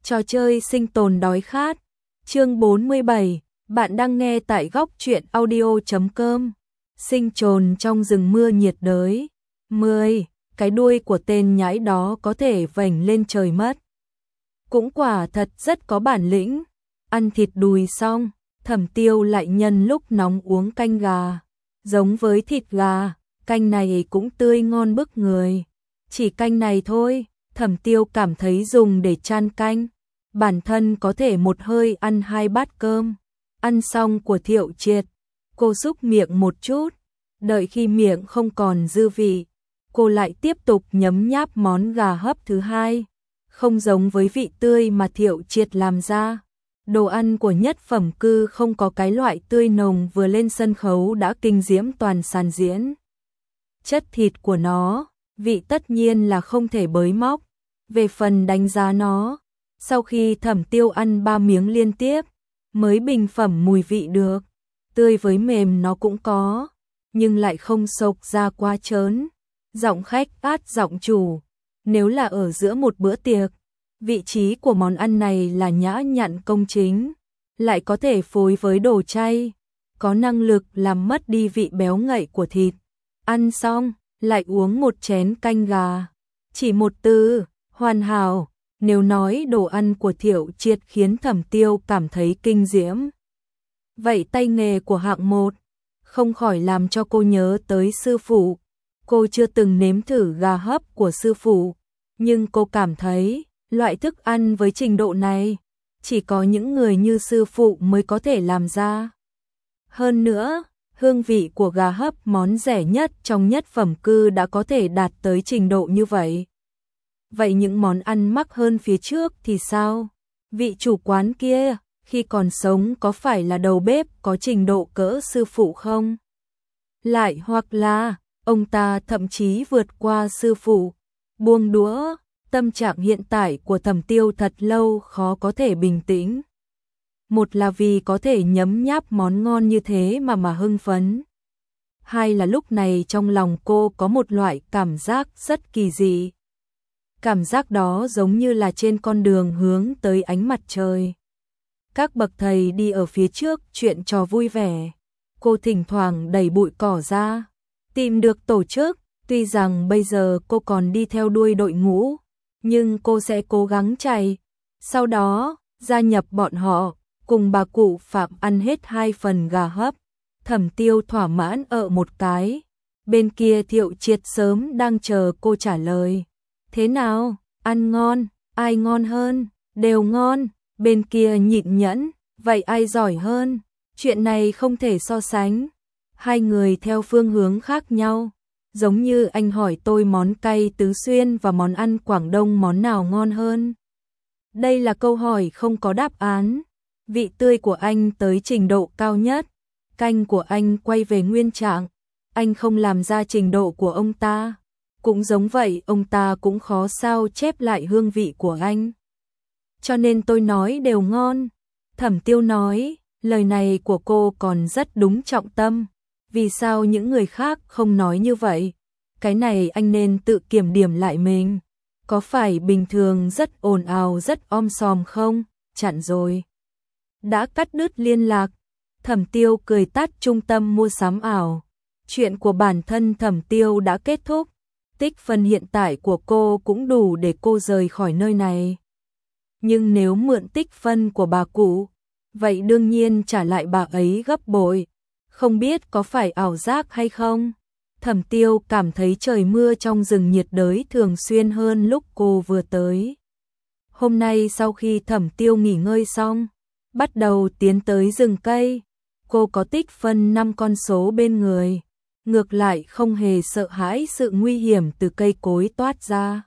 Trò chơi sinh tồn đói khát. Chương 47, bạn đang nghe tại góc truyện audio.com. Sinh tồn trong rừng mưa nhiệt đới. 10. Cái đuôi của tên nhãi đó có thể vểnh lên trời mất. Cũng quả thật rất có bản lĩnh. Ăn thịt đùi xong, Thẩm Tiêu lại nhân lúc nóng uống canh gà. Giống với thịt gà, canh này cũng tươi ngon bức người. Chỉ canh này thôi, Thẩm Tiêu cảm thấy dùng để chan canh. Bản thân có thể một hơi ăn 2 bát cơm. Ăn xong của Thiệu Triệt, cô xúc miệng một chút. Đợi khi miệng không còn dư vị, cô lại tiếp tục nhấm nháp món gà hấp thứ hai. Không giống với vị tươi mà Thiệu Triệt làm ra. Đồ ăn của Nhất Phẩm Cư không có cái loại tươi nồng vừa lên sân khấu đã kinh diễm toàn sàn diễn. Chất thịt của nó, vị tất nhiên là không thể bới móc. Về phần đánh giá nó, sau khi Thẩm Tiêu ăn 3 miếng liên tiếp, mới bình phẩm mùi vị được. Tươi với mềm nó cũng có, nhưng lại không sộc ra quá trớn. Giọng khách át giọng chủ. Nếu là ở giữa một bữa tiệc, vị trí của món ăn này là nhã nhặn công chính, lại có thể phối với đồ chay, có năng lực làm mất đi vị béo ngậy của thịt. Ăn xong, lại uống một chén canh gà. Chỉ một từ, hoàn hảo. Nếu nói đồ ăn của Thiệu Triệt khiến Thẩm Tiêu cảm thấy kinh diễm, vậy tay nghề của hạng 1 không khỏi làm cho cô nhớ tới sư phụ. Cô chưa từng nếm thử gà hấp của sư phụ, nhưng cô cảm thấy loại thức ăn với trình độ này chỉ có những người như sư phụ mới có thể làm ra. Hơn nữa, hương vị của gà hấp món rẻ nhất trong Nhất Phẩm Cư đã có thể đạt tới trình độ như vậy. Vậy những món ăn mắc hơn phía trước thì sao? Vị chủ quán kia, khi còn sống có phải là đầu bếp có trình độ cỡ sư phụ không? Lại hoặc là, ông ta thậm chí vượt qua sư phụ. Buông đũa, tâm trạng hiện tại của Thẩm Tiêu thật lâu khó có thể bình tĩnh. Một là vì có thể nhấm nháp món ngon như thế mà hưng phấn. Hai là lúc này trong lòng cô có một loại cảm giác rất kỳ dị. Cảm giác đó giống như là trên con đường hướng tới ánh mặt trời. Các bậc thầy đi ở phía trước chuyện trò vui vẻ. Cô thỉnh thoảng đẩy bụi cỏ ra, tìm được tổ chức. Tuy rằng bây giờ cô còn đi theo đuôi đội ngũ, nhưng cô sẽ cố gắng chạy. Sau đó, gia nhập bọn họ, cùng bà cụ Phạm ăn hết 2 phần gà hấp. Thẩm Tiêu thỏa mãn một cái. Bên kia Thiệu Triệt sớm đang chờ cô trả lời. Thế nào, ăn ngon, ai ngon hơn? Đều ngon. Bên kia nhịn nhẫn, vậy ai giỏi hơn? Chuyện này không thể so sánh. Hai người theo phương hướng khác nhau. Giống như anh hỏi tôi món cay Tứ Xuyên và món ăn Quảng Đông món nào ngon hơn. Đây là câu hỏi không có đáp án. Vị tươi của anh tới trình độ cao nhất. Canh của anh quay về nguyên trạng. Anh không làm ra trình độ của ông ta. Cũng giống vậy, ông ta cũng khó sao chép lại hương vị của anh. Cho nên tôi nói đều ngon. Thẩm Tiêu nói, lời này của cô còn rất đúng trọng tâm. Vì sao những người khác không nói như vậy? Cái này anh nên tự kiểm điểm lại mình. Có phải bình thường rất ồn ào rất om sòm không? Chặn rồi. Đã cắt đứt liên lạc. Thẩm Tiêu cười tắt trung tâm mua sắm ảo. Chuyện của bản thân Thẩm Tiêu đã kết thúc. Tích phân hiện tại của cô cũng đủ để cô rời khỏi nơi này. Nhưng nếu mượn tích phân của bà cụ, vậy đương nhiên trả lại bà ấy gấp bội. Không biết có phải ảo giác hay không? Thẩm Tiêu cảm thấy trời mưa trong rừng nhiệt đới thường xuyên hơn lúc cô vừa tới. Hôm nay sau khi Thẩm Tiêu nghỉ ngơi xong, bắt đầu tiến tới rừng cây. Cô có tích phân 5 con số bên người. Ngược lại không hề sợ hãi sự nguy hiểm từ cây cối toát ra.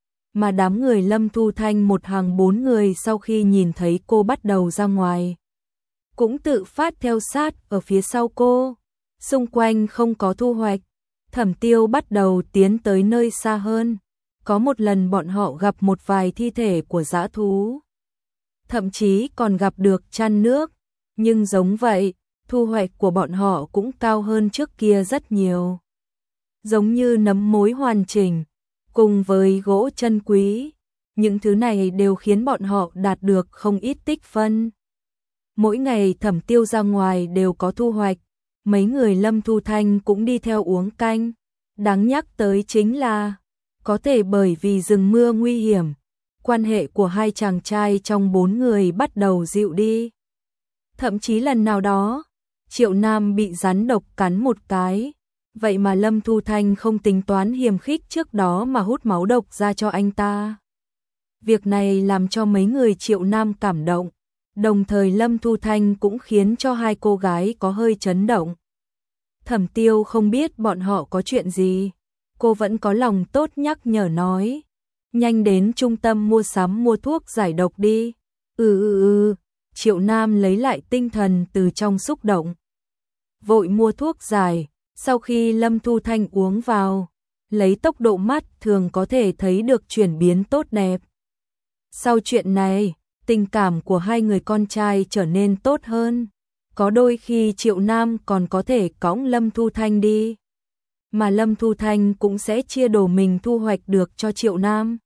Mà đám người Lâm Thu Thanh một hàng 4 người sau khi nhìn thấy cô bắt đầu ra ngoài, cũng tự phát theo sát ở phía sau cô. Xung quanh không có thu hoạch, Thẩm Tiêu bắt đầu tiến tới nơi xa hơn. Có một lần bọn họ gặp một vài thi thể của dã thú. Thậm chí còn gặp được chăn nước. Nhưng giống vậy, thu hoạch của bọn họ cũng cao hơn trước kia rất nhiều. Giống như nấm mối hoàn chỉnh, cùng với gỗ chân quý. những thứ này đều khiến bọn họ đạt được không ít tích phân. Mỗi ngày Thẩm Tiêu ra ngoài đều có thu hoạch, mấy người Lâm Thu Thanh cũng đi theo uống canh. Đáng nhắc tới chính là, có thể bởi vì rừng mưa nguy hiểm, quan hệ của hai chàng trai trong 4 người bắt đầu dịu đi. Thậm chí lần nào đó, Triệu Nam bị rắn độc cắn một cái, vậy mà Lâm Thu Thanh không tính toán hiềm khích trước đó mà hút máu độc ra cho anh ta. Việc này làm cho mấy người Triệu Nam cảm động, đồng thời Lâm Thu Thanh cũng khiến cho hai cô gái có hơi chấn động. Thẩm Tiêu không biết bọn họ có chuyện gì, cô vẫn có lòng tốt nhắc nhở nói, nhanh đến trung tâm mua sắm mua thuốc giải độc đi. Triệu Nam lấy lại tinh thần từ trong xúc động, vội mua thuốc giải. Sau khi Lâm Thu Thanh uống vào, lấy tốc độ mắt thường có thể thấy được chuyển biến tốt đẹp. Sau chuyện này, tình cảm của hai người con trai trở nên tốt hơn. Có đôi khi Triệu Nam còn có thể cõng Lâm Thu Thanh đi, mà Lâm Thu Thanh cũng sẽ chia đồ mình thu hoạch được cho Triệu Nam.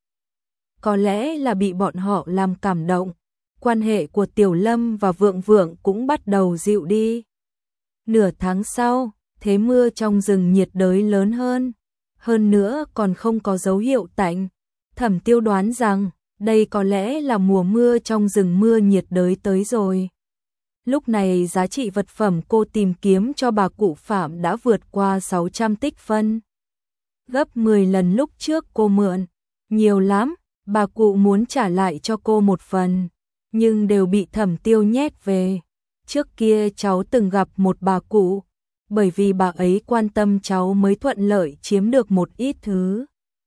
Có lẽ là bị bọn họ làm cảm động, quan hệ của Tiểu Lâm và Vượng Vượng cũng bắt đầu dịu đi. Nửa tháng sau, thế mưa trong rừng nhiệt đới lớn hơn nữa còn không có dấu hiệu tạnh. Thẩm Tiêu đoán rằng, đây có lẽ là mùa mưa trong rừng mưa nhiệt đới tới rồi. Lúc này giá trị vật phẩm cô tìm kiếm cho bà cụ Phạm đã vượt qua 600 tích phân. Gấp 10 lần lúc trước cô mượn. Nhiều lắm, bà cụ muốn trả lại cho cô một phần, nhưng đều bị Thẩm Tiêu nhét về. Trước kia cháu từng gặp một bà cụ, bởi vì bà ấy quan tâm cháu mới thuận lợi chiếm được một ít thứ.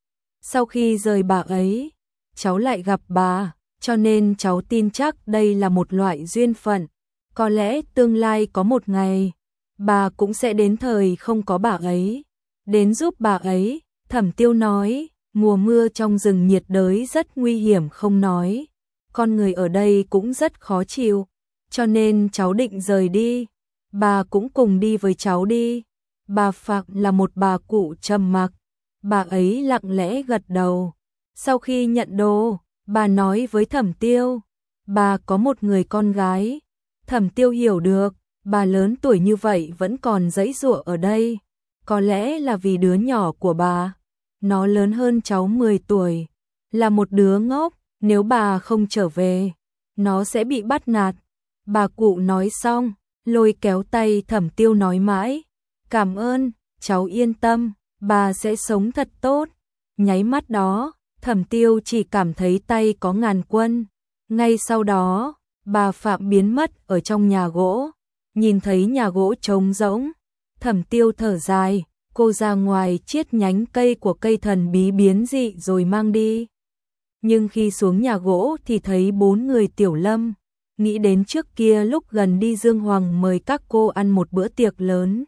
Sau khi rời bà ấy, cháu lại gặp bà, cho nên cháu tin chắc đây là một loại duyên phận. Có lẽ tương lai có một ngày, bà cũng sẽ đến thời không có bà ấy, đến giúp bà ấy. Thẩm Tiêu nói, mùa mưa trong rừng nhiệt đới rất nguy hiểm không nói, con người ở đây cũng rất khó chịu, cho nên cháu định rời đi, bà cũng cùng đi với cháu đi. Bà Phạm là một bà cụ trầm mặc, bà ấy lặng lẽ gật đầu. Sau khi nhận đồ, bà nói với Thẩm Tiêu, bà có một người con gái. Thẩm Tiêu hiểu được, bà lớn tuổi như vậy vẫn còn giãy giụa ở đây, có lẽ là vì đứa nhỏ của bà, nó lớn hơn cháu 10 tuổi, là một đứa ngốc, nếu bà không trở về, nó sẽ bị bắt nạt. Bà cụ nói xong, lôi kéo tay Thẩm Tiêu nói mãi, cảm ơn, cháu yên tâm, bà sẽ sống thật tốt. Nháy mắt đó, Thẩm Tiêu chỉ cảm thấy tay có ngàn quân. Ngay sau đó, bà Phạm biến mất ở trong nhà gỗ, nhìn thấy nhà gỗ trống rỗng. Thẩm Tiêu thở dài, cô ra ngoài chiết nhánh cây của cây thần bí biến dị rồi mang đi. Nhưng khi xuống nhà gỗ thì thấy 4 người Tiểu Lâm, nghĩ đến trước kia lúc gần đi Dương Hoàng mời các cô ăn một bữa tiệc lớn.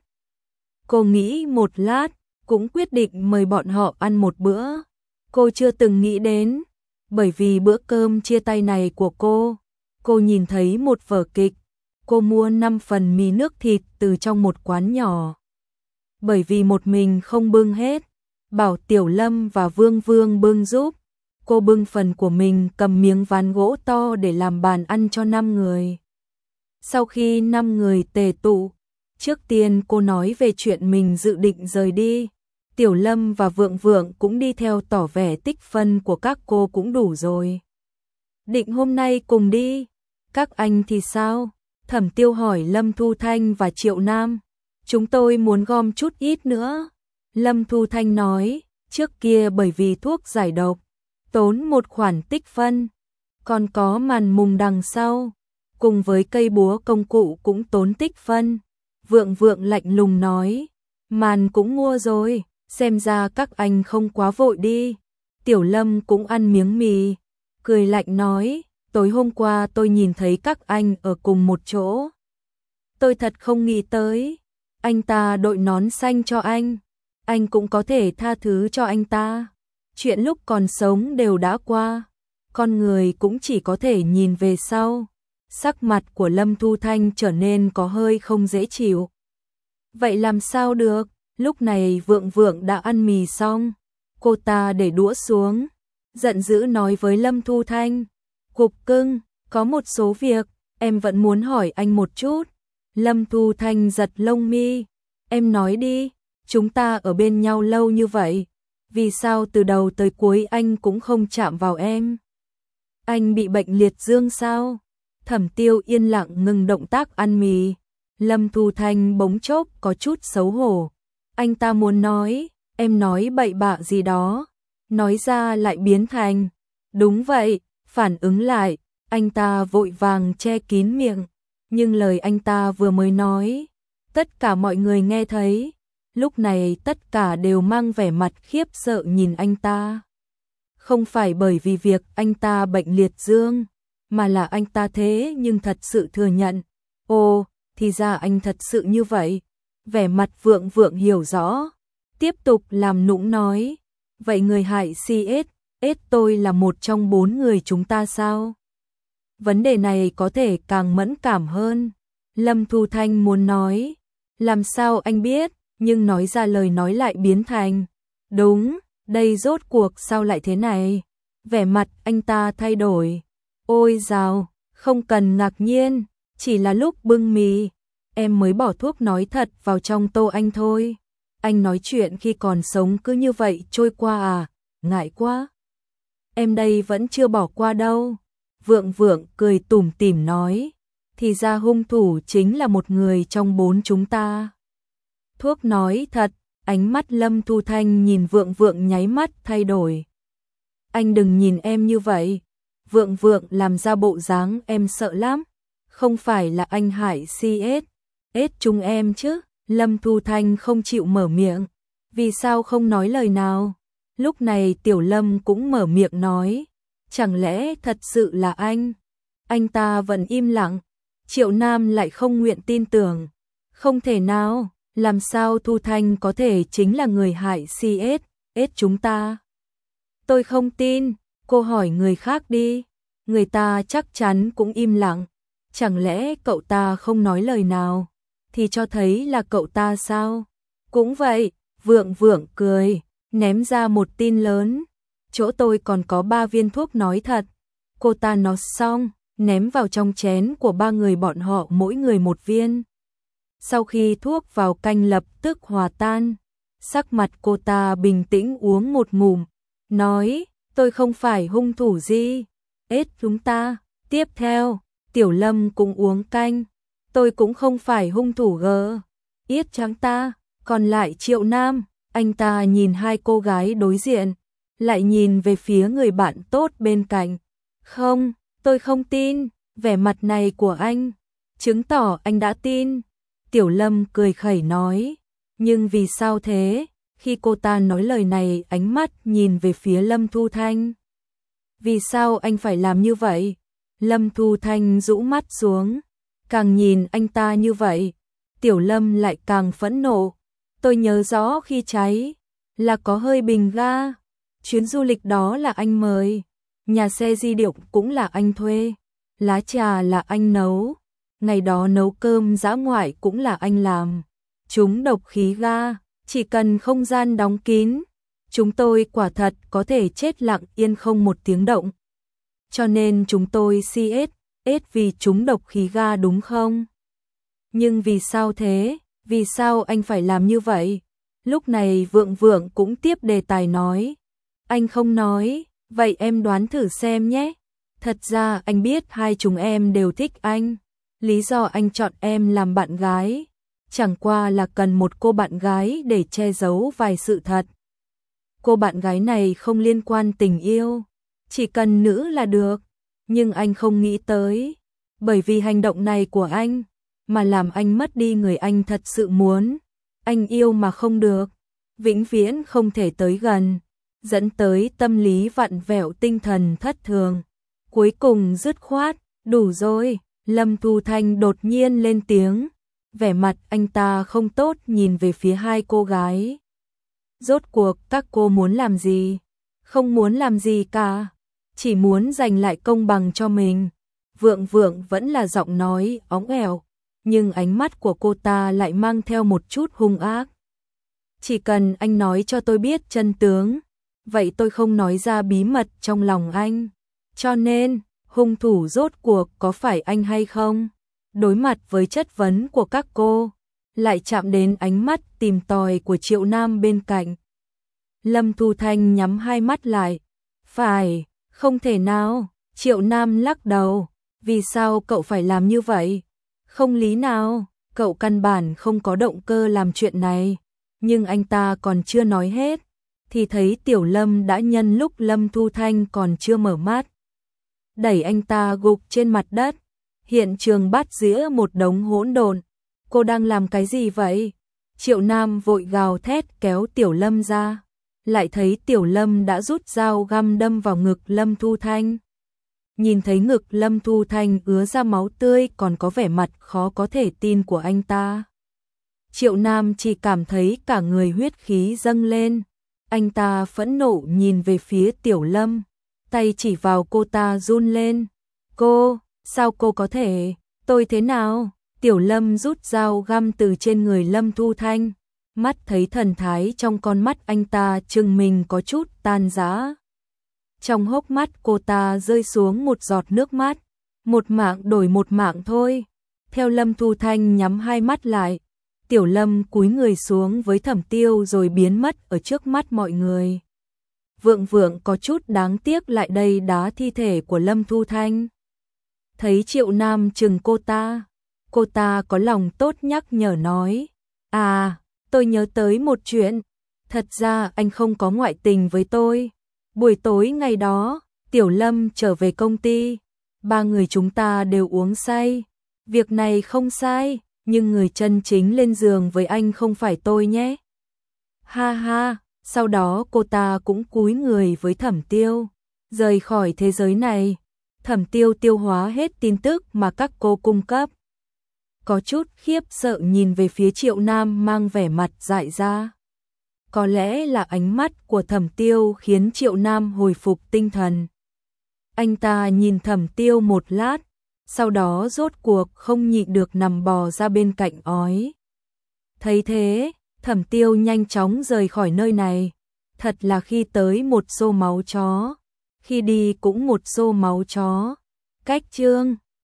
Cô nghĩ một lát, cũng quyết định mời bọn họ ăn một bữa. Cô chưa từng nghĩ đến, bởi vì bữa cơm chia tay này của cô nhìn thấy một vở kịch, cô mua 5 phần mì nước thịt từ trong một quán nhỏ. Bởi vì một mình không bưng hết, bảo Tiểu Lâm và Vương Vương bưng giúp. Cô bưng phần của mình cầm miếng ván gỗ to để làm bàn ăn cho 5 người. Sau khi 5 người tề tụ, trước tiên cô nói về chuyện mình dự định rời đi. Tiểu Lâm và Vượng Vượng cũng đi theo tỏ vẻ tích phân của các cô cũng đủ rồi. Định hôm nay cùng đi, các anh thì sao? Thẩm Tiêu hỏi Lâm Thu Thanh và Triệu Nam. Chúng tôi muốn gom chút ít nữa. Lâm Thu Thanh nói, trước kia bởi vì thuốc giải độc, tốn một khoản tích phân, còn có màn mùng đằng sau, cùng với cây búa công cụ cũng tốn tích phân. Vượng Vượng lạnh lùng nói, màn cũng mua rồi, xem ra các anh không quá vội đi. Tiểu Lâm cũng ăn miếng mì, cười lạnh nói, tối hôm qua tôi nhìn thấy các anh ở cùng một chỗ. Tôi thật không nghĩ tới, anh ta đội nón xanh cho anh cũng có thể tha thứ cho anh ta. Chuyện lúc còn sống đều đã qua, con người cũng chỉ có thể nhìn về sau. Sắc mặt của Lâm Thu Thanh trở nên có hơi không dễ chịu. Vậy làm sao được, lúc này Vượng Vượng đã ăn mì xong, cô ta để đũa xuống, giận dữ nói với Lâm Thu Thanh. Cục cưng, có một số việc, em vẫn muốn hỏi anh một chút. Lâm Thu Thanh giật lông mi. Em nói đi, chúng ta ở bên nhau lâu như vậy. Vì sao từ đầu tới cuối anh cũng không chạm vào em? Anh bị bệnh liệt dương sao? Thẩm Tiêu yên lặng ngừng động tác ăn mì. Lâm Thu Thanh bỗng chốc có chút xấu hổ. Anh ta muốn nói, em nói bậy bạ gì đó. Nói ra lại biến thành. Đúng vậy, phản ứng lại, anh ta vội vàng che kín miệng. Nhưng lời anh ta vừa mới nói, tất cả mọi người nghe thấy. Lúc này tất cả đều mang vẻ mặt khiếp sợ nhìn anh ta. Không phải bởi vì việc anh ta bệnh liệt dương, mà là anh ta thế nhưng thật sự thừa nhận. Ồ, thì ra anh thật sự như vậy. Vẻ mặt Vượng Vượng hiểu rõ. Tiếp tục làm nũng nói. Vậy người hại CS tôi là một trong 4 người chúng ta sao? Vấn đề này có thể càng mẫn cảm hơn. Lâm Thu Thanh muốn nói. Làm sao anh biết? Nhưng nói ra lời nói lại biến thành. Đúng, đây rốt cuộc sao lại thế này? Vẻ mặt anh ta thay đổi. Ôi dào, không cần ngạc nhiên, chỉ là lúc bưng mì, em mới bỏ thuốc nói thật vào trong tô anh thôi. Anh nói chuyện khi còn sống cứ như vậy trôi qua à, ngại quá. Em đây vẫn chưa bỏ qua đâu. Vượng Vượng cười tủm tỉm nói, thì ra hung thủ chính là một người trong 4 chúng ta. Thuốc nói thật, ánh mắt Lâm Thu Thanh nhìn Vượng Vượng nháy mắt thay đổi. Anh đừng nhìn em như vậy. Vượng Vượng làm ra bộ dáng em sợ lắm. Không phải là anh hại CS chúng em chứ? Lâm Thu Thanh không chịu mở miệng. Vì sao không nói lời nào? Lúc này Tiểu Lâm cũng mở miệng nói. Chẳng lẽ thật sự là anh? Anh ta vẫn im lặng. Triệu Nam lại không nguyện tin tưởng. Không thể nào, làm sao Thu Thanh có thể chính là người hại CS chúng ta? Tôi không tin, cô hỏi người khác đi. Người ta chắc chắn cũng im lặng. Chẳng lẽ cậu ta không nói lời nào? Thì cho thấy là cậu ta sao? Cũng vậy, Vượng Vượng cười, ném ra một tin lớn. Chỗ tôi còn có 3 viên thuốc nói thật. Cô ta nói xong, ném vào trong chén của 3 người bọn họ mỗi người 1 viên. Sau khi thuốc vào canh lập tức hòa tan, sắc mặt cô ta bình tĩnh uống một ngụm, nói, tôi không phải hung thủ gì, chúng ta. Tiếp theo, Tiểu Lâm cũng uống canh, tôi cũng không phải hung thủ yết trắng ta. Còn lại Triệu Nam, anh ta nhìn 2 cô gái đối diện, lại nhìn về phía người bạn tốt bên cạnh. Không, tôi không tin, vẻ mặt này của anh, chứng tỏ anh đã tin. Tiểu Lâm cười khẩy nói, nhưng vì sao thế? Khi cô ta nói lời này ánh mắt nhìn về phía Lâm Thu Thanh. Vì sao anh phải làm như vậy? Lâm Thu Thanh rũ mắt xuống, càng nhìn anh ta như vậy, Tiểu Lâm lại càng phẫn nộ. Tôi nhớ rõ khi cháy, là có hơi bình ga, chuyến du lịch đó là anh mời, nhà xe di điệu cũng là anh thuê, lá trà là anh nấu, ngày đó nấu cơm dã ngoại cũng là anh làm. Chúng độc khí ga, chỉ cần không gian đóng kín, chúng tôi quả thật có thể chết lặng yên không một tiếng động. Cho nên chúng tôi CS vì chúng độc khí ga đúng không? Nhưng vì sao thế? Vì sao anh phải làm như vậy? Lúc này Vượng Vượng cũng tiếp đề tài nói. Anh không nói, vậy em đoán thử xem nhé. Thật ra anh biết 2 chúng em đều thích anh. Lý do anh chọn em làm bạn gái, chẳng qua là cần một cô bạn gái để che giấu vài sự thật. Cô bạn gái này không liên quan tình yêu, chỉ cần nữ là được. Nhưng anh không nghĩ tới, bởi vì hành động này của anh, mà làm anh mất đi người anh thật sự muốn. Anh yêu mà không được, vĩnh viễn không thể tới gần, dẫn tới tâm lý vặn vẹo tinh thần thất thường. Cuối cùng dứt khoát, đủ rồi. Lâm Thu Thanh đột nhiên lên tiếng, vẻ mặt anh ta không tốt nhìn về phía 2 cô gái. Rốt cuộc các cô muốn làm gì? Không muốn làm gì cả, chỉ muốn giành lại công bằng cho mình. Vượng Vượng vẫn là giọng nói óng ẻo, nhưng ánh mắt của cô ta lại mang theo một chút hung ác. Chỉ cần anh nói cho tôi biết chân tướng, vậy tôi không nói ra bí mật trong lòng anh. Cho nên, hung thủ rốt cuộc có phải anh hay không? Đối mặt với chất vấn của các cô, lại chạm đến ánh mắt tìm tòi của Triệu Nam bên cạnh. Lâm Thu Thanh nhắm hai mắt lại. Phải, không thể nào. Triệu Nam lắc đầu. Vì sao cậu phải làm như vậy? Không lý nào, cậu căn bản không có động cơ làm chuyện này. Nhưng anh ta còn chưa nói hết, thì thấy Tiểu Lâm đã nhân lúc Lâm Thu Thanh còn chưa mở mắt, đẩy anh ta gục trên mặt đất. Hiện trường bát dĩa một đống hỗn độn. Cô đang làm cái gì vậy? Triệu Nam vội gào thét kéo Tiểu Lâm ra. Lại thấy Tiểu Lâm đã rút dao găm đâm vào ngực Lâm Thu Thanh. Nhìn thấy ngực Lâm Thu Thanh ứa ra máu tươi, còn có vẻ mặt khó có thể tin của anh ta. Triệu Nam chỉ cảm thấy cả người huyết khí dâng lên. Anh ta phẫn nộ nhìn về phía Tiểu Lâm, tay chỉ vào cô ta run lên. Cô, sao cô có thể? Tôi thế nào? Tiểu Lâm rút dao găm từ trên người Lâm Thu Thanh. Mắt thấy thần thái trong con mắt anh ta chừng mình có chút tan rã. Trong hốc mắt cô ta rơi xuống một giọt nước mắt. Một mạng đổi một mạng thôi. Theo Lâm Thu Thanh nhắm hai mắt lại, Tiểu Lâm cúi người xuống với Thẩm Tiêu rồi biến mất ở trước mắt mọi người. Vượng Vượng có chút đáng tiếc lại đây đá thi thể của Lâm Thu Thanh. Thấy Triệu Nam chừng cô ta có lòng tốt nhắc nhở nói. À, tôi nhớ tới một chuyện. Thật ra anh không có ngoại tình với tôi. Buổi tối ngày đó, Tiểu Lâm trở về công ty. Ba người chúng ta đều uống say. Việc này không sai, nhưng người chân chính lên giường với anh không phải tôi nhé. Ha ha, sau đó cô ta cũng cúi người với Thẩm Tiêu, rời khỏi thế giới này. Thẩm Tiêu tiêu hóa hết tin tức mà các cô cung cấp. Có chút khiếp sợ nhìn về phía Triệu Nam mang vẻ mặt dại ra. Có lẽ là ánh mắt của Thẩm Tiêu khiến Triệu Nam hồi phục tinh thần. Anh ta nhìn Thẩm Tiêu một lát, sau đó rốt cuộc không nhịn được nằm bò ra bên cạnh ói. Thấy thế, Thẩm Tiêu nhanh chóng rời khỏi nơi này. Thật là khi tới một xô máu chó, khi đi cũng một xô máu chó. Cách chương